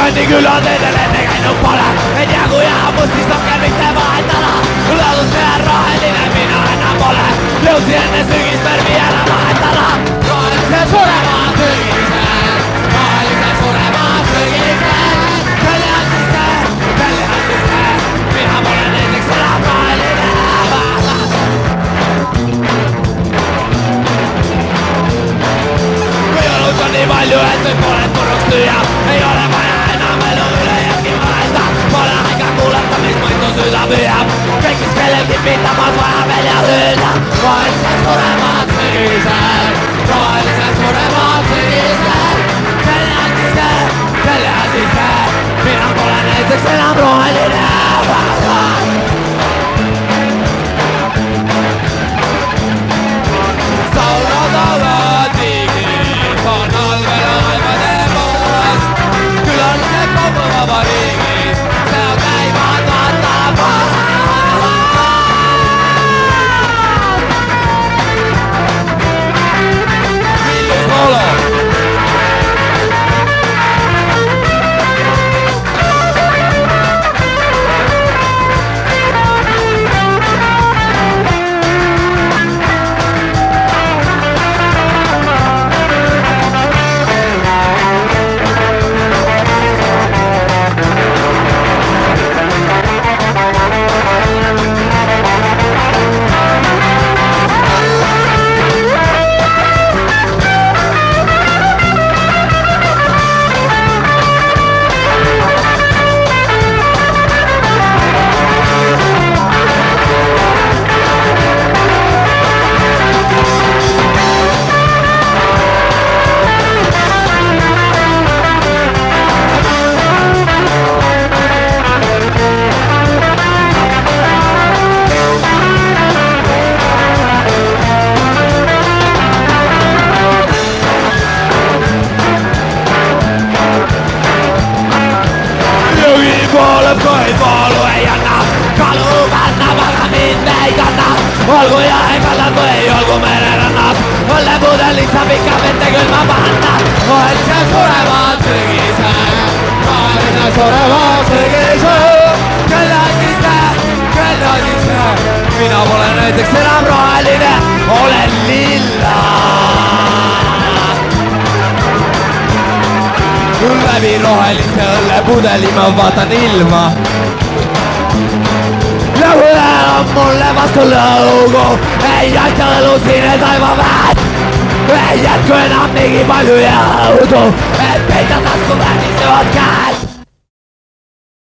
Konni kylän edelleen käinyt pole. En tiedä kun jää must siis on kermikteen vahetana. Luotus meidän rohellinen minä enää pole. Leusi ennen sykispermi elä vahetana. Rohellisen suremaan sykiseen. Rohellisen suremaan sykiseen. Pellehän siis se. Minä olen ensiksi elä rohellinen. Minut on niin paljon, et nyt monet purustyjä. Ei ole vaja enää meluille jälkimaita. Monen aika kuulettamismuiston syytä myö. Kaikkis kellekin pitämät vaja velja hyynä. Rohellisen suremaan sykiseen. Rohellisen suremaan sykiseen. Pellehän siis se. Minä olen ensiksi elä rohellinen. Olku ja enkalat kun ei olku merenrannat. Olle muuten lisää pikka vettä kylmä pannat. Rohellisen suremaan sykiseen. Rohellisen suremaan sykiseen. Kellään siis se. Minä olen ensiksi enää rohellinen. Olen lilla. Lävi rohelliselle puteli mä vaatan ilma. Lähuja on mulle vastu lauku. Ei jatkelu sinne taivaan väät. Ei jatku enää mikin paljon auto. Et peitä tasku vähni se oot käät.